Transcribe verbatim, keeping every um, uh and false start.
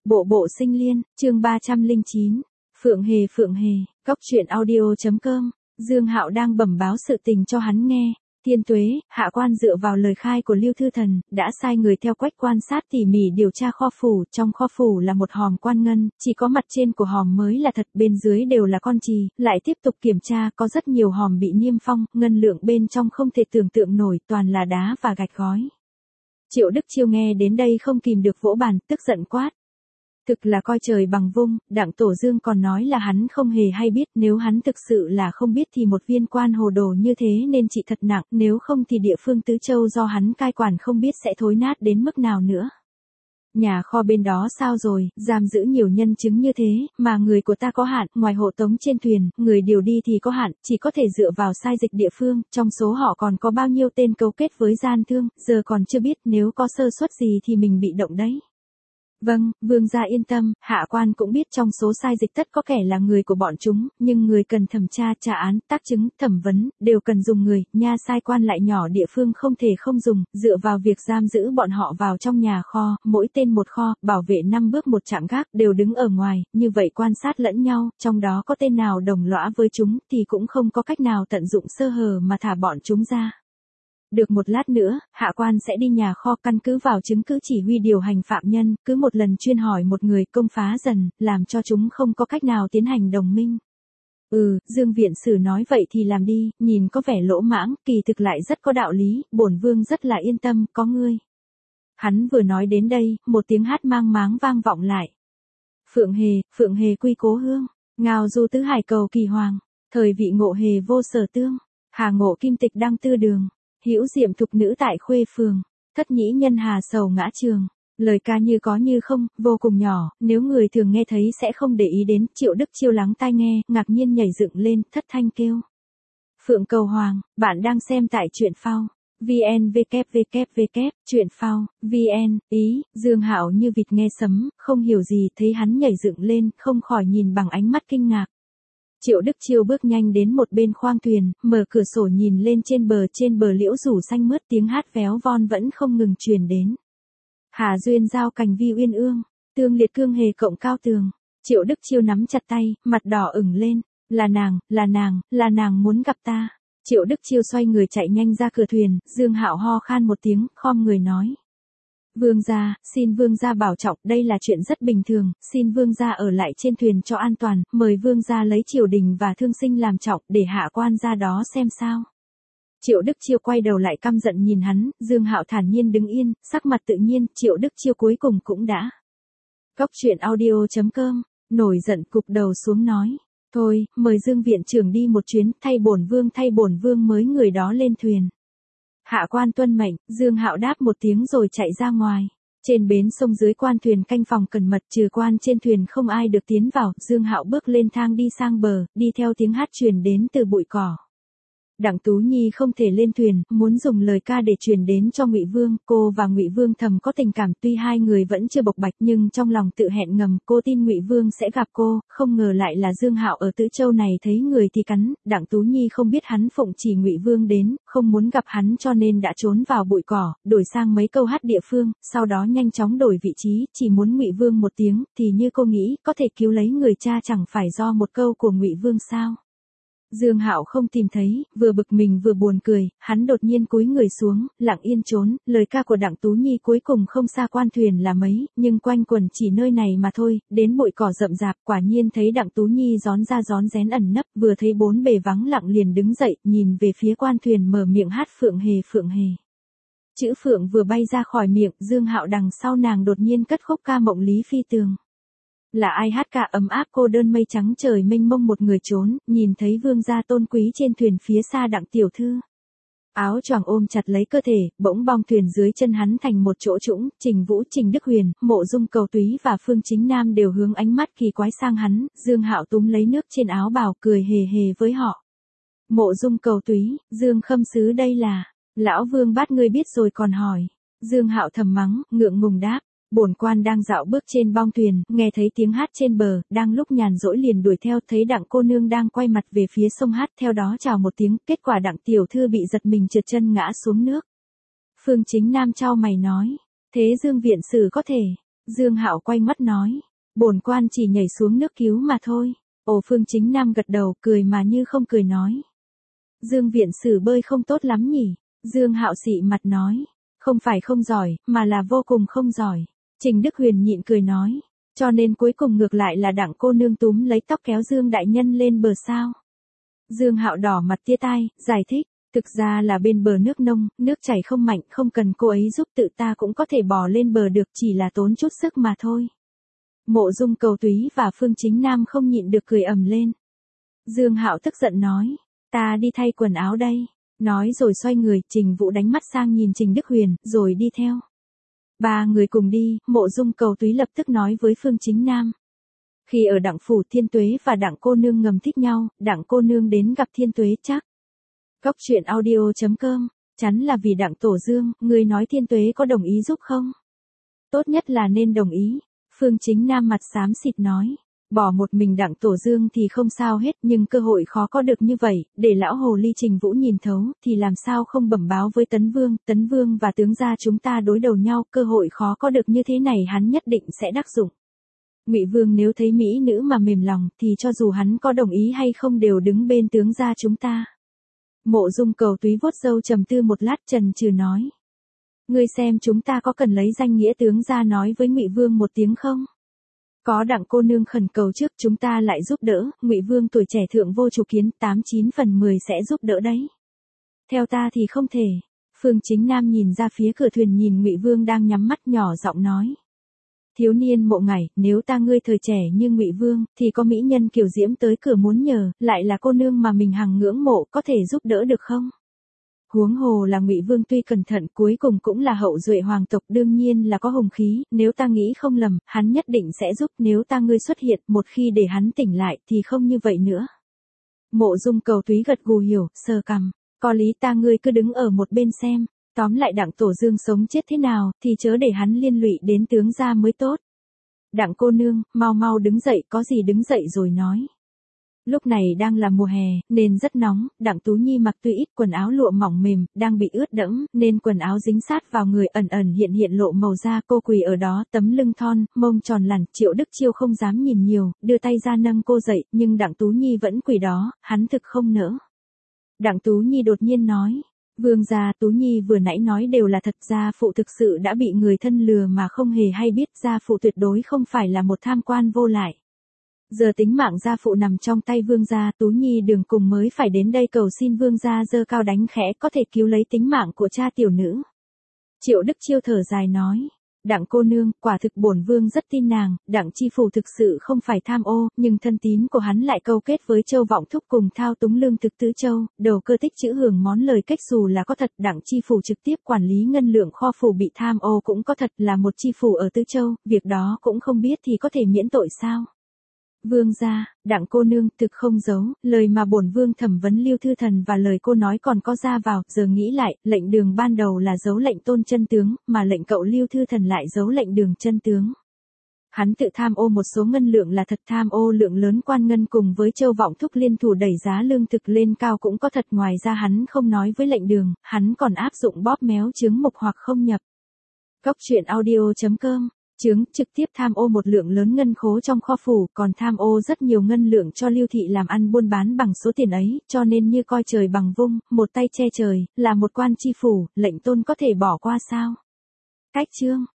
Bộ bộ sinh liên, chương ba trăm lẻ chín. Phượng Hề Phượng Hề, Cóc truyện audio chấm com. Dương Hạo đang bẩm báo sự tình cho hắn nghe. Thiên Tuế, hạ quan dựa vào lời khai của Lưu Thư Thần, đã sai người theo Quách quan sát tỉ mỉ điều tra kho phủ, trong kho phủ là một hòm quan ngân, chỉ có mặt trên của hòm mới là thật, bên dưới đều là con trì, lại tiếp tục kiểm tra, có rất nhiều hòm bị niêm phong, ngân lượng bên trong không thể tưởng tượng nổi, toàn là đá và gạch gói. Triệu Đức Chiêu nghe đến đây không kìm được vỗ bàn, tức giận quát. Thực là coi trời bằng vung, Đặng Tổ Dương còn nói là hắn không hề hay biết, nếu hắn thực sự là không biết thì một viên quan hồ đồ như thế nên trị thật nặng, nếu không thì địa phương Tứ Châu do hắn cai quản không biết sẽ thối nát đến mức nào nữa. Nhà kho bên đó sao rồi, giam giữ nhiều nhân chứng như thế, mà người của ta có hạn, ngoài hộ tống trên thuyền, người điều đi thì có hạn, chỉ có thể dựa vào sai dịch địa phương, trong số họ còn có bao nhiêu tên cấu kết với gian thương, giờ còn chưa biết, nếu có sơ suất gì thì mình bị động đấy. Vâng, vương gia yên tâm, hạ quan cũng biết trong số sai dịch tất có kẻ là người của bọn chúng, nhưng người cần thẩm tra, trả án, tác chứng, thẩm vấn, đều cần dùng người, nha sai quan lại nhỏ địa phương không thể không dùng, dựa vào việc giam giữ bọn họ vào trong nhà kho, mỗi tên một kho, bảo vệ năm bước một trạm gác, đều đứng ở ngoài, như vậy quan sát lẫn nhau, trong đó có tên nào đồng lõa với chúng thì cũng không có cách nào tận dụng sơ hở mà thả bọn chúng ra. Được một lát nữa, hạ quan sẽ đi nhà kho căn cứ vào chứng cứ chỉ huy điều hành phạm nhân, cứ một lần chuyên hỏi một người công phá dần, làm cho chúng không có cách nào tiến hành đồng minh. Ừ, Dương viện sử nói vậy thì làm đi, nhìn có vẻ lỗ mãng, kỳ thực lại rất có đạo lý, bổn vương rất là yên tâm, có ngươi. Hắn vừa nói đến đây, một tiếng hát mang máng vang vọng lại. Phượng Hề, Phượng Hề quy cố hương, ngao du tứ hải cầu kỳ hoàng, thời vị ngộ hề vô sở tương, hà ngộ kim tịch đăng tư đường. Hữu diệm thục nữ tại khuê phường, thất nhĩ nhân hà sầu ngã trường. Lời ca như có như không, vô cùng nhỏ, nếu người thường nghe thấy sẽ không để ý đến. Triệu Đức Chiêu lắng tai nghe, ngạc nhiên nhảy dựng lên, thất thanh kêu. Phượng Cầu Hoàng, bạn đang xem tại truyện phao. vn www truyện phao vn ý. Dương Hạo như vịt nghe sấm, không hiểu gì, thấy hắn nhảy dựng lên, không khỏi nhìn bằng ánh mắt kinh ngạc. Triệu Đức Chiêu bước nhanh đến một bên khoang thuyền, mở cửa sổ nhìn lên trên bờ, trên bờ liễu rủ xanh mướt, tiếng hát véo von vẫn không ngừng truyền đến. Hà duyên giao cành vi uyên ương, tương liệt cương hề cộng cao tường. Triệu Đức Chiêu nắm chặt tay, mặt đỏ ửng lên, là nàng, là nàng, là nàng muốn gặp ta. Triệu Đức Chiêu xoay người chạy nhanh ra cửa thuyền, Dương Hạo ho khan một tiếng, khom người nói. Vương gia, xin vương gia bảo trọng, đây là chuyện rất bình thường, xin vương gia ở lại trên thuyền cho an toàn, mời vương gia lấy triều đình và thương sinh làm trọng, để hạ quan ra đó xem sao. Triệu Đức Chiêu quay đầu lại căm giận nhìn hắn, Dương Hạo thản nhiên đứng yên, sắc mặt tự nhiên, Triệu Đức Chiêu cuối cùng cũng đã. Cóc truyện audio chấm com, nổi giận cụp đầu xuống nói, thôi, mời Dương viện trưởng đi một chuyến, thay bổn vương thay bổn vương mới người đó lên thuyền. Hạ quan tuân mệnh, Dương Hạo đáp một tiếng rồi chạy ra ngoài. Trên bến sông dưới quan thuyền canh phòng cẩn mật, trừ quan trên thuyền không ai được tiến vào, Dương Hạo bước lên thang đi sang bờ, đi theo tiếng hát truyền đến từ bụi cỏ. Đặng Tú Nhi không thể lên thuyền, muốn dùng lời ca để truyền đến cho Ngụy Vương, cô và Ngụy Vương thầm có tình cảm, tuy hai người vẫn chưa bộc bạch nhưng trong lòng tự hẹn ngầm, cô tin Ngụy Vương sẽ gặp cô, không ngờ lại là Dương Hạo ở Tứ Châu này thấy người thì cắn, Đặng Tú Nhi không biết hắn phụng chỉ Ngụy Vương đến, không muốn gặp hắn cho nên đã trốn vào bụi cỏ, đổi sang mấy câu hát địa phương, sau đó nhanh chóng đổi vị trí, chỉ muốn Ngụy Vương một tiếng, thì như cô nghĩ, có thể cứu lấy người cha chẳng phải do một câu của Ngụy Vương sao? Dương Hạo không tìm thấy, vừa bực mình vừa buồn cười, hắn đột nhiên cúi người xuống, lặng yên trốn, lời ca của Đặng Tú Nhi cuối cùng không xa quan thuyền là mấy, nhưng quanh quẩn chỉ nơi này mà thôi, đến bụi cỏ rậm rạp, quả nhiên thấy Đặng Tú Nhi rón ra rón rén ẩn nấp, vừa thấy bốn bề vắng lặng liền đứng dậy, nhìn về phía quan thuyền mở miệng hát Phượng Hề Phượng Hề. Chữ Phượng vừa bay ra khỏi miệng, Dương Hạo đằng sau nàng đột nhiên cất khúc ca mộng lý phi tường. Là ai hát ca ấm áp cô đơn mây trắng trời mênh mông một người trốn, nhìn thấy vương gia tôn quý trên thuyền phía xa Đặng tiểu thư. Áo choàng ôm chặt lấy cơ thể, bỗng bong thuyền dưới chân hắn thành một chỗ trũng, Trình Vũ, Trình Đức Huyền, Mộ Dung Cầu Túy và Phương Chính Nam đều hướng ánh mắt kỳ quái sang hắn, Dương Hạo túm lấy nước trên áo bào cười hề hề với họ. Mộ Dung Cầu Túy, Dương Khâm Sứ đây là, lão vương bát ngươi biết rồi còn hỏi. Dương Hạo thầm mắng, ngượng ngùng đáp. Bổn quan đang dạo bước trên bong thuyền, nghe thấy tiếng hát trên bờ, đang lúc nhàn rỗi liền đuổi theo, thấy Đặng cô nương đang quay mặt về phía sông hát, theo đó chào một tiếng, kết quả Đặng tiểu thư bị giật mình trượt chân ngã xuống nước. Phương Chính Nam chau mày nói, thế Dương viện sử có thể, Dương Hạo quay mắt nói, bổn quan chỉ nhảy xuống nước cứu mà thôi. Ồ, Phương Chính Nam gật đầu, cười mà như không cười nói. Dương viện sử bơi không tốt lắm nhỉ? Dương Hạo xị mặt nói, không phải không giỏi, mà là vô cùng không giỏi. Trình Đức Huyền nhịn cười nói, cho nên cuối cùng ngược lại là Đặng cô nương túm lấy tóc kéo Dương đại nhân lên bờ sao? Dương Hạo đỏ mặt tia tai, giải thích, thực ra là bên bờ nước nông, nước chảy không mạnh, không cần cô ấy giúp tự ta cũng có thể bò lên bờ được, chỉ là tốn chút sức mà thôi. Mộ Dung Cầu Túy và Phương Chính Nam không nhịn được cười ầm lên. Dương Hạo tức giận nói, ta đi thay quần áo đây. Nói rồi xoay người, Trình Vũ đánh mắt sang nhìn Trình Đức Huyền, rồi đi theo. Ba người cùng đi, Mộ Dung Cầu Túy lập tức nói với Phương Chính Nam. Khi ở Đặng phủ, Thiên Tuế và Đặng cô nương ngầm thích nhau, Đặng cô nương đến gặp Thiên Tuế chắc. Cốc truyện audio chấm com, chắn là vì Đặng Tổ Dương, người nói Thiên Tuế có đồng ý giúp không? Tốt nhất là nên đồng ý. Phương Chính Nam mặt xám xịt nói. Bỏ một mình Đặng Tổ Dương thì không sao hết, nhưng cơ hội khó có được như vậy, để lão hồ ly Trình Vũ nhìn thấu, thì làm sao không bẩm báo với Tấn Vương, Tấn Vương và tướng gia chúng ta đối đầu nhau, cơ hội khó có được như thế này hắn nhất định sẽ đắc dụng. Ngụy Vương nếu thấy mỹ nữ mà mềm lòng, thì cho dù hắn có đồng ý hay không đều đứng bên tướng gia chúng ta. Mộ Dung Cầu Túy vuốt râu trầm tư một lát chần chừ nói. Ngươi xem chúng ta có cần lấy danh nghĩa tướng gia nói với Ngụy Vương một tiếng không? Có Đặng cô nương khẩn cầu trước chúng ta lại giúp đỡ, Ngụy Vương tuổi trẻ thượng vô chủ kiến, tám chín phần mười sẽ giúp đỡ đấy. Theo ta thì không thể. Phương Chính Nam nhìn ra phía cửa thuyền nhìn Ngụy Vương đang nhắm mắt nhỏ giọng nói. Thiếu niên Mộ Ngải, nếu ta ngươi thời trẻ như Ngụy Vương, thì có mỹ nhân kiều diễm tới cửa muốn nhờ, lại là cô nương mà mình hằng ngưỡng mộ, có thể giúp đỡ được không? Huống hồ là Ngụy Vương tuy cẩn thận cuối cùng cũng là hậu duệ hoàng tộc, đương nhiên là có hùng khí, nếu ta nghĩ không lầm, hắn nhất định sẽ giúp, nếu ta ngươi xuất hiện, một khi để hắn tỉnh lại thì không như vậy nữa. Mộ Dung Cầu Túy gật gù hiểu, sờ cằm, có lý, ta ngươi cứ đứng ở một bên xem, tóm lại Đặng Tổ Dương sống chết thế nào, thì chớ để hắn liên lụy đến tướng gia mới tốt. Đặng cô nương, mau mau đứng dậy, có gì đứng dậy rồi nói. Lúc này đang là mùa hè, nên rất nóng, Đặng Tú Nhi mặc tuy ít quần áo lụa mỏng mềm, đang bị ướt đẫm, nên quần áo dính sát vào người, ẩn ẩn hiện hiện lộ màu da, cô quỳ ở đó, tấm lưng thon, mông tròn lẳn, Triệu Đức Chiêu không dám nhìn nhiều, đưa tay ra nâng cô dậy, nhưng Đặng Tú Nhi vẫn quỳ đó, hắn thực không nỡ. Đặng Tú Nhi đột nhiên nói, Vương gia, Tú Nhi vừa nãy nói đều là thật, gia phụ thực sự đã bị người thân lừa mà không hề hay biết, gia phụ tuyệt đối không phải là một tham quan vô lại. Giờ tính mạng gia phụ nằm trong tay Vương gia, Tú Nhi đường cùng mới phải đến đây cầu xin Vương gia giơ cao đánh khẽ có thể cứu lấy tính mạng của cha tiểu nữ. Triệu Đức Chiêu thở dài nói, Đặng cô nương, quả thực bổn vương rất tin nàng, Đặng chi phủ thực sự không phải tham ô, nhưng thân tín của hắn lại câu kết với Châu Vọng Thúc cùng thao túng lương thực tứ châu, đầu cơ tích trữ hưởng món lời cách dù là có thật, Đặng chi phủ trực tiếp quản lý ngân lượng kho phủ bị tham ô cũng có thật, là một chi phủ ở tứ châu, việc đó cũng không biết thì có thể miễn tội sao? Vương gia, Đặng cô nương, thực không giấu, lời mà bổn vương thẩm vấn Lưu Thư Thần và lời cô nói còn có ra vào, giờ nghĩ lại, lệnh đường ban đầu là giấu lệnh Tôn chân tướng, mà lệnh cậu Lưu Thư Thần lại giấu lệnh đường chân tướng. Hắn tự tham ô một số ngân lượng là thật, tham ô lượng lớn quan ngân cùng với Châu Vọng Thúc liên thủ đẩy giá lương thực lên cao cũng có thật, ngoài ra hắn không nói với lệnh đường, hắn còn áp dụng bóp méo chứng mục hoặc không nhập. Cốc truyện audio chấm com Chứng trực tiếp tham ô một lượng lớn ngân khố trong kho phủ, còn tham ô rất nhiều ngân lượng cho Lưu thị làm ăn buôn bán bằng số tiền ấy, cho nên như coi trời bằng vung, một tay che trời, là một quan chi phủ, lệnh Tôn có thể bỏ qua sao? Cách chương